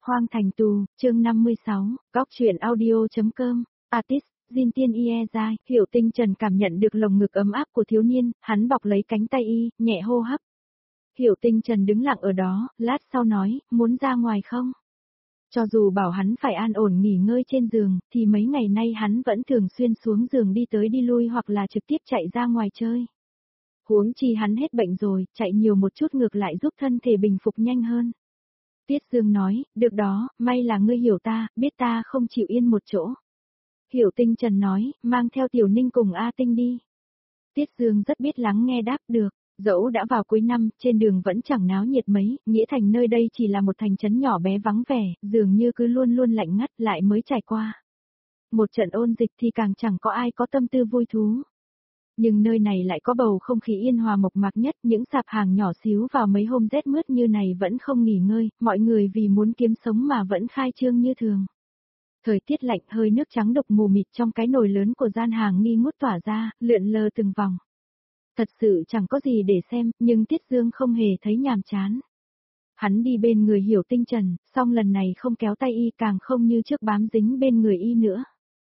Hoang Thành Tù, chương 56, góc truyện audio.com, artist, Jin Tiên Ye Giai, Hiểu Tinh Trần cảm nhận được lồng ngực ấm áp của thiếu niên, hắn bọc lấy cánh tay y, nhẹ hô hấp. Hiểu Tinh Trần đứng lặng ở đó, lát sau nói, muốn ra ngoài không? Cho dù bảo hắn phải an ổn nghỉ ngơi trên giường, thì mấy ngày nay hắn vẫn thường xuyên xuống giường đi tới đi lui hoặc là trực tiếp chạy ra ngoài chơi. Huống chi hắn hết bệnh rồi, chạy nhiều một chút ngược lại giúp thân thể bình phục nhanh hơn. Tiết Dương nói, được đó, may là ngươi hiểu ta, biết ta không chịu yên một chỗ. Hiểu Tinh Trần nói, mang theo Tiểu Ninh cùng A Tinh đi. Tiết Dương rất biết lắng nghe đáp được, dẫu đã vào cuối năm, trên đường vẫn chẳng náo nhiệt mấy, Nghĩa Thành nơi đây chỉ là một thành trấn nhỏ bé vắng vẻ, dường như cứ luôn luôn lạnh ngắt lại mới trải qua. Một trận ôn dịch thì càng chẳng có ai có tâm tư vui thú. Nhưng nơi này lại có bầu không khí yên hòa mộc mạc nhất, những sạp hàng nhỏ xíu vào mấy hôm rét mướt như này vẫn không nghỉ ngơi, mọi người vì muốn kiếm sống mà vẫn khai trương như thường. Thời tiết lạnh hơi nước trắng đục mù mịt trong cái nồi lớn của gian hàng nghi ngút tỏa ra, lượn lờ từng vòng. Thật sự chẳng có gì để xem, nhưng Tiết Dương không hề thấy nhàm chán. Hắn đi bên người Hiểu Tinh Trần, song lần này không kéo tay y càng không như trước bám dính bên người y nữa.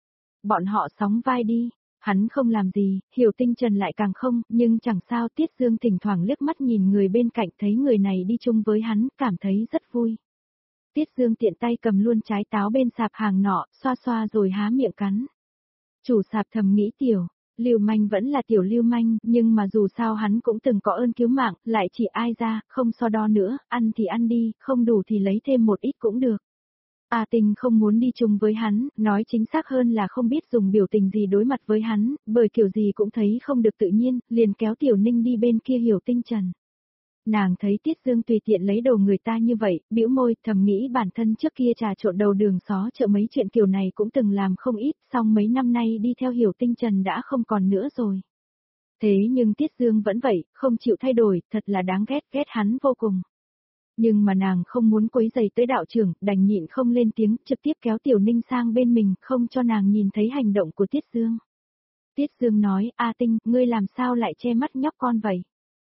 Bọn họ sóng vai đi. Hắn không làm gì, Hiểu Tinh Trần lại càng không, nhưng chẳng sao Tiết Dương thỉnh thoảng liếc mắt nhìn người bên cạnh thấy người này đi chung với hắn, cảm thấy rất vui. Tiết Dương tiện tay cầm luôn trái táo bên sạp hàng nọ, xoa xoa rồi há miệng cắn. Chủ sạp thầm nghĩ Lưu Manh vẫn là tiểu Lưu Manh, nhưng mà dù sao hắn cũng từng có ơn cứu mạng, lại chỉ ai ra, không so đo nữa, ăn thì ăn đi, không đủ thì lấy thêm một ít cũng được. A Tinh không muốn đi chung với hắn, nói chính xác hơn là không biết dùng biểu tình gì đối mặt với hắn, bởi kiểu gì cũng thấy không được tự nhiên, liền kéo Tiểu Ninh đi bên kia Hiểu Tinh Trần. Nàng thấy Tiết Dương tùy tiện lấy đồ người ta như vậy, bĩu môi, thầm nghĩ bản thân trước kia trà trộn đầu đường xó chợ mấy chuyện kiểu này cũng từng làm không ít, song mấy năm nay đi theo Hiểu Tinh Trần đã không còn nữa rồi. Thế nhưng Tiết Dương vẫn vậy, không chịu thay đổi, thật là đáng ghét, ghét hắn vô cùng. Nhưng mà nàng không muốn quấy rầy tới đạo trưởng, đành nhịn không lên tiếng, trực tiếp kéo Tiểu Ninh sang bên mình, không cho nàng nhìn thấy hành động của Tiết Dương. Tiết Dương nói, A Tinh, ngươi làm sao lại che mắt nhóc con vậy?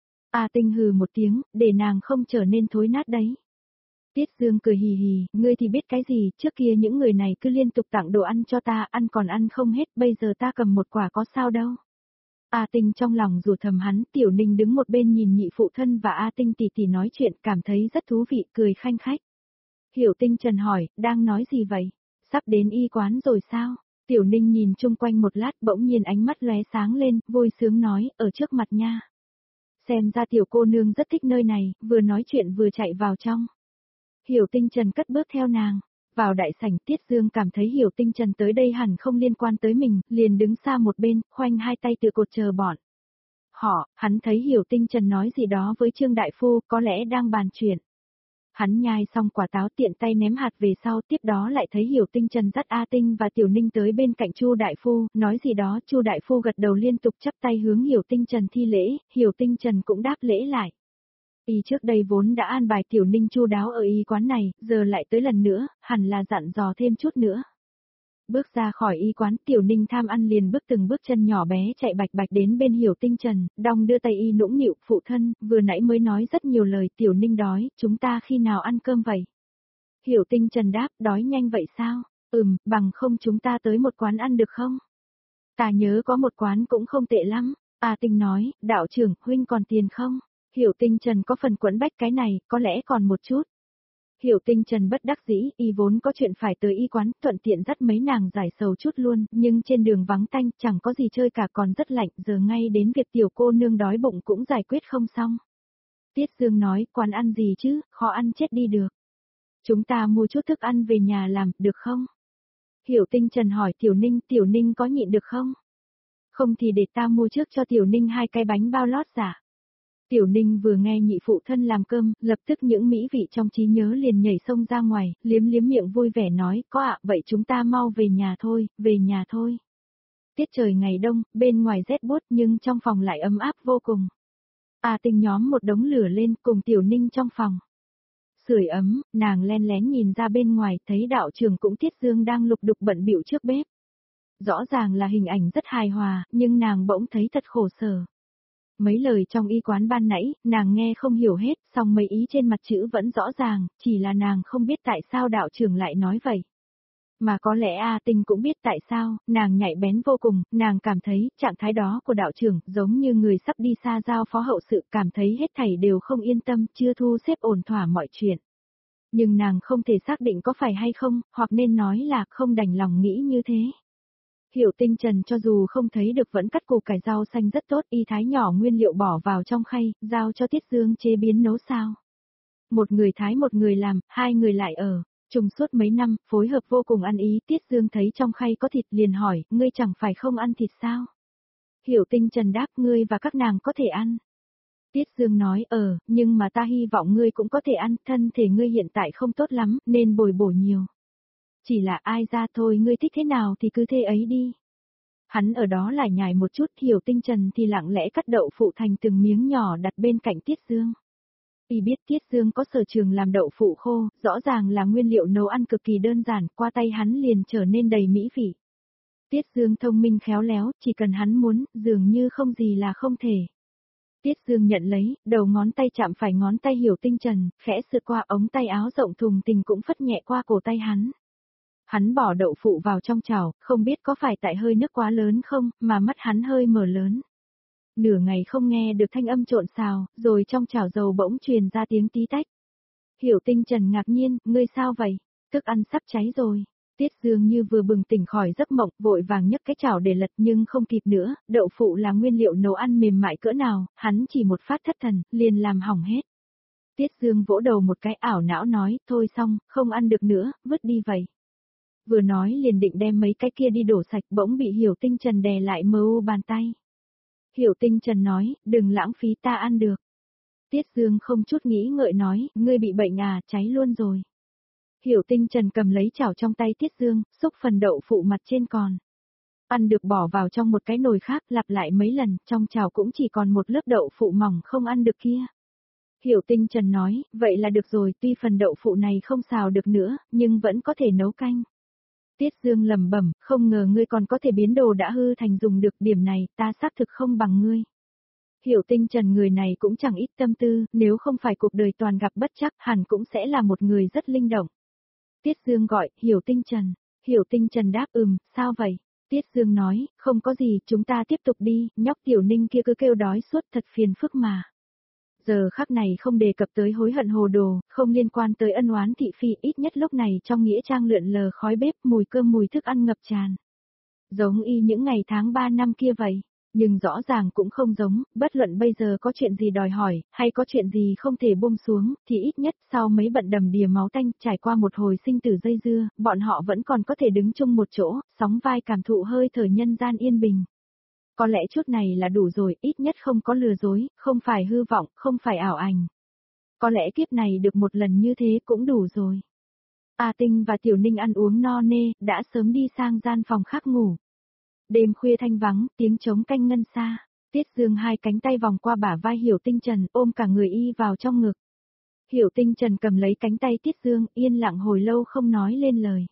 A Tinh hừ một tiếng, để nàng không trở nên thối nát đấy. Tiết Dương cười hì hì, ngươi thì biết cái gì, trước kia những người này cứ liên tục tặng đồ ăn cho ta, ăn còn ăn không hết, bây giờ ta cầm một quả có sao đâu. A Tinh trong lòng rủa thầm hắn, Tiểu Ninh đứng một bên nhìn nhị phụ thân và A Tinh tỉ tỉ nói chuyện, cảm thấy rất thú vị, cười khanh khách. Hiểu Tinh Trần hỏi, đang nói gì vậy? Sắp đến y quán rồi sao? Tiểu Ninh nhìn chung quanh một lát, bỗng nhiên ánh mắt lóe sáng lên, vui sướng nói, ở trước mặt nha. Xem ra tiểu cô nương rất thích nơi này, vừa nói chuyện vừa chạy vào trong. Hiểu Tinh Trần cất bước theo nàng. Vào đại sảnh, Tiết Dương cảm thấy Hiểu Tinh Trần tới đây hẳn không liên quan tới mình, liền đứng xa một bên, khoanh hai tay tựa cột chờ bọn. Hắn thấy Hiểu Tinh Trần nói gì đó với Trương Đại Phu, có lẽ đang bàn chuyện. Hắn nhai xong quả táo tiện tay ném hạt về sau, tiếp đó lại thấy Hiểu Tinh Trần dắt A Tinh và Tiểu Ninh tới bên cạnh Chu Đại Phu, nói gì đó, Chu Đại Phu gật đầu liên tục chắp tay hướng Hiểu Tinh Trần thi lễ, Hiểu Tinh Trần cũng đáp lễ lại. Y trước đây vốn đã an bài Tiểu Ninh chu đáo ở y quán này, giờ lại tới lần nữa, hẳn là dặn dò thêm chút nữa. Bước ra khỏi y quán, Tiểu Ninh tham ăn liền bước từng bước chân nhỏ bé chạy bạch bạch đến bên Hiểu Tinh Trần, đong đưa tay y nũng nịu, phụ thân, vừa nãy mới nói rất nhiều lời, Tiểu Ninh đói, chúng ta khi nào ăn cơm vậy? Hiểu Tinh Trần đáp, đói nhanh vậy sao? Bằng không chúng ta tới một quán ăn được không? Ta nhớ có một quán cũng không tệ lắm. A Tinh nói, đạo trưởng, huynh còn tiền không? Hiểu Tinh Trần có phần quẫn bách cái này, có lẽ còn một chút. Hiểu Tinh Trần bất đắc dĩ, y vốn có chuyện phải tới y quán, thuận tiện dắt mấy nàng giải sầu chút luôn, nhưng trên đường vắng tanh, chẳng có gì chơi cả còn rất lạnh, giờ ngay đến việc tiểu cô nương đói bụng cũng giải quyết không xong. Tiết Dương nói, quán ăn gì chứ, khó ăn chết đi được. Chúng ta mua chút thức ăn về nhà làm, được không? Hiểu Tinh Trần hỏi Tiểu Ninh có nhịn được không? Không thì để ta mua trước cho Tiểu Ninh 2 cái bánh bao lót giả. Tiểu Ninh vừa nghe nhị phụ thân làm cơm, lập tức những mỹ vị trong trí nhớ liền nhảy xông ra ngoài, liếm liếm miệng vui vẻ nói, có ạ, vậy chúng ta mau về nhà thôi, về nhà thôi. Tiết trời ngày đông, bên ngoài rét buốt nhưng trong phòng lại ấm áp vô cùng. A Tinh nhóm một đống lửa lên cùng Tiểu Ninh trong phòng. Sưởi ấm, nàng len lén nhìn ra bên ngoài, thấy đạo trưởng cũng Tiết Dương đang lục đục bận bịu trước bếp. Rõ ràng là hình ảnh rất hài hòa, nhưng nàng bỗng thấy thật khổ sở. Mấy lời trong y quán ban nãy, nàng nghe không hiểu hết, song mấy ý trên mặt chữ vẫn rõ ràng, chỉ là nàng không biết tại sao đạo trưởng lại nói vậy. Mà có lẽ A Tinh cũng biết tại sao, nàng nhạy bén vô cùng, nàng cảm thấy trạng thái đó của đạo trưởng giống như người sắp đi xa giao phó hậu sự, cảm thấy hết thảy đều không yên tâm, chưa thu xếp ổn thỏa mọi chuyện. Nhưng nàng không thể xác định có phải hay không, hoặc nên nói là không đành lòng nghĩ như thế. Hiểu Tinh Trần cho dù không thấy được vẫn cắt củ cải rau xanh rất tốt, y thái nhỏ nguyên liệu bỏ vào trong khay, giao cho Tiết Dương chế biến nấu sao. Một người thái một người làm, hai người lại ở. Trùng suốt mấy năm, phối hợp vô cùng ăn ý, Tiết Dương thấy trong khay có thịt liền hỏi, ngươi chẳng phải không ăn thịt sao? Hiểu Tinh Trần đáp, ngươi và các nàng có thể ăn. Tiết Dương nói, nhưng mà ta hy vọng ngươi cũng có thể ăn, thân thể ngươi hiện tại không tốt lắm, nên bồi bổ nhiều. Chỉ là ai ra thôi, ngươi thích thế nào thì cứ thế ấy đi. Hắn ở đó lại nhài một chút, Hiểu Tinh Trần thì lặng lẽ cắt đậu phụ thành từng miếng nhỏ đặt bên cạnh Tiết Dương. Y biết Tiết Dương có sở trường làm đậu phụ khô, rõ ràng là nguyên liệu nấu ăn cực kỳ đơn giản, qua tay hắn liền trở nên đầy mỹ vị. Tiết Dương thông minh khéo léo, chỉ cần hắn muốn, dường như không gì là không thể. Tiết Dương nhận lấy, đầu ngón tay chạm phải ngón tay Hiểu Tinh Trần, khẽ sượt qua ống tay áo rộng thùng tình cũng phất nhẹ qua cổ tay hắn. Hắn bỏ đậu phụ vào trong chảo, không biết có phải tại hơi nước quá lớn không, mà mắt hắn hơi mở lớn. Nửa ngày không nghe được thanh âm trộn xào, rồi trong chảo dầu bỗng truyền ra tiếng tí tách. Hiểu Tinh Trần ngạc nhiên, ngươi sao vậy? Thức ăn sắp cháy rồi. Tiết Dương như vừa bừng tỉnh khỏi giấc mộng, vội vàng nhấc cái chảo để lật nhưng không kịp nữa, đậu phụ là nguyên liệu nấu ăn mềm mại cỡ nào, hắn chỉ một phát thất thần, liền làm hỏng hết. Tiết Dương vỗ đầu một cái ảo não nói, thôi xong, không ăn được nữa, vứt đi vậy. Vừa nói liền định đem mấy cái kia đi đổ sạch, bỗng bị Hiểu Tinh Trần đè lại mờ u bàn tay. Hiểu Tinh Trần nói, đừng lãng phí, ta ăn được. Tiết Dương không chút nghĩ ngợi nói, ngươi bị bệnh à, cháy luôn rồi. Hiểu Tinh Trần cầm lấy chảo trong tay Tiết Dương, xúc phần đậu phụ mặt trên còn. Ăn được bỏ vào trong một cái nồi khác, lặp lại mấy lần, trong chảo cũng chỉ còn một lớp đậu phụ mỏng không ăn được kia. Hiểu Tinh Trần nói, vậy là được rồi, tuy phần đậu phụ này không xào được nữa, nhưng vẫn có thể nấu canh. Tiết Dương lẩm bẩm, không ngờ ngươi còn có thể biến đồ đã hư thành dùng được, điểm này, ta xác thực không bằng ngươi. Hiểu Tinh Trần người này cũng chẳng ít tâm tư, nếu không phải cuộc đời toàn gặp bất trắc, hẳn cũng sẽ là một người rất linh động. Tiết Dương gọi, Hiểu Tinh Trần. Hiểu Tinh Trần đáp sao vậy? Tiết Dương nói, không có gì, chúng ta tiếp tục đi, nhóc Tiểu Ninh kia cứ kêu đói suốt thật phiền phức mà. Giờ khắc này không đề cập tới hối hận hồ đồ, không liên quan tới ân oán thị phi, ít nhất lúc này trong nghĩa trang lượn lờ khói bếp, mùi cơm mùi thức ăn ngập tràn. Giống y những ngày tháng 3 năm kia vậy. Nhưng rõ ràng cũng không giống, bất luận bây giờ có chuyện gì đòi hỏi, hay có chuyện gì không thể buông xuống, thì ít nhất sau mấy bận đầm đìa máu tanh, trải qua một hồi sinh tử dây dưa, bọn họ vẫn còn có thể đứng chung một chỗ, sóng vai cảm thụ hơi thở nhân gian yên bình. Có lẽ chút này là đủ rồi, ít nhất không có lừa dối, không phải hư vọng, không phải ảo ảnh. Có lẽ kiếp này được một lần như thế cũng đủ rồi. A Tinh và Tiểu Ninh ăn uống no nê, đã sớm đi sang gian phòng khác ngủ. Đêm khuya thanh vắng, tiếng trống canh ngân xa. Tiết Dương hai cánh tay vòng qua bả vai Hiểu Tinh Trần, ôm cả người y vào trong ngực. Hiểu Tinh Trần cầm lấy cánh tay Tiết Dương, yên lặng hồi lâu không nói lên lời.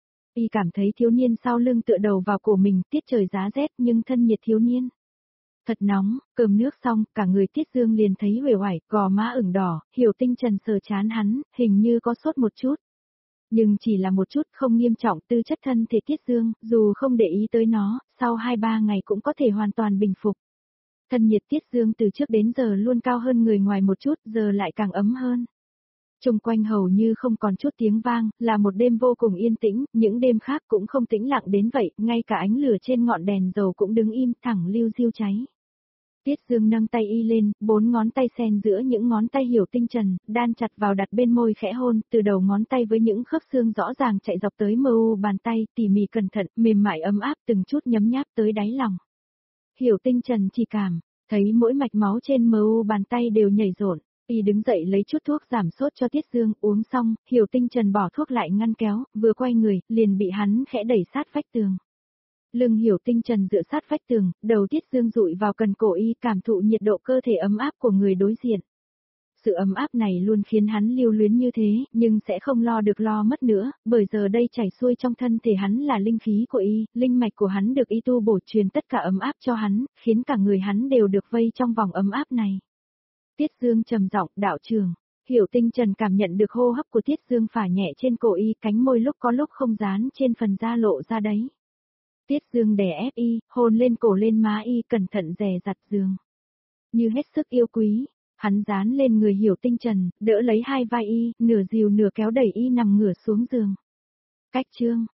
Y cảm thấy thiếu niên sau lưng tựa đầu vào cổ mình, tiết trời giá rét nhưng thân nhiệt thiếu niên. Thật nóng, cơm nước xong, cả người Tiết Dương liền thấy uể oải, gò má ửng đỏ, Hiểu Tinh Trần sờ chán hắn, hình như có sốt một chút. Nhưng chỉ là một chút, không nghiêm trọng, tư chất thân thể Tiết Dương, dù không để ý tới nó, sau 2-3 ngày cũng có thể hoàn toàn bình phục. Thân nhiệt Tiết Dương từ trước đến giờ luôn cao hơn người ngoài một chút, giờ lại càng ấm hơn. Xung quanh hầu như không còn chút tiếng vang, là một đêm vô cùng yên tĩnh, những đêm khác cũng không tĩnh lặng đến vậy, ngay cả ánh lửa trên ngọn đèn dầu cũng đứng im thẳng liu riu cháy. Tiết Dương nâng tay y lên, 4 ngón tay xen giữa những ngón tay Hiểu Tinh Trần, đan chặt vào đặt bên môi khẽ hôn, từ đầu ngón tay với những khớp xương rõ ràng chạy dọc tới mờ u bàn tay, tỉ mỉ cẩn thận, mềm mại ấm áp từng chút nhấm nháp tới đáy lòng. Hiểu Tinh Trần chỉ cảm, thấy mỗi mạch máu trên mờ u bàn tay đều nhảy rộn, y đứng dậy lấy chút thuốc giảm sốt cho Tiết Dương, uống xong, Hiểu Tinh Trần bỏ thuốc lại ngăn kéo, vừa quay người, liền bị hắn khẽ đẩy sát vách tường. Lưng Hiểu Tinh Trần dựa sát vách tường, đầu Tiết Dương dụi vào cần cổ y, cảm thụ nhiệt độ cơ thể ấm áp của người đối diện. Sự ấm áp này luôn khiến hắn lưu luyến như thế, nhưng sẽ không lo được lo mất nữa, bởi giờ đây chảy xuôi trong thân thể hắn là linh khí của y, linh mạch của hắn được y tu bổ truyền tất cả ấm áp cho hắn, khiến cả người hắn đều được vây trong vòng ấm áp này. Tiết Dương trầm giọng, đạo trưởng. Hiểu Tinh Trần cảm nhận được hô hấp của Tiết Dương phả nhẹ trên cổ y, cánh môi lúc có lúc không dán trên phần da lộ ra đấy. Tiết Dương đè ép y, hôn lên cổ lên má y, cẩn thận dè dặt giường. Như hết sức yêu quý, hắn dán lên người Hiểu Tinh Trần, đỡ lấy hai vai y, nửa dìu nửa kéo đẩy y nằm ngửa xuống giường. Cách chương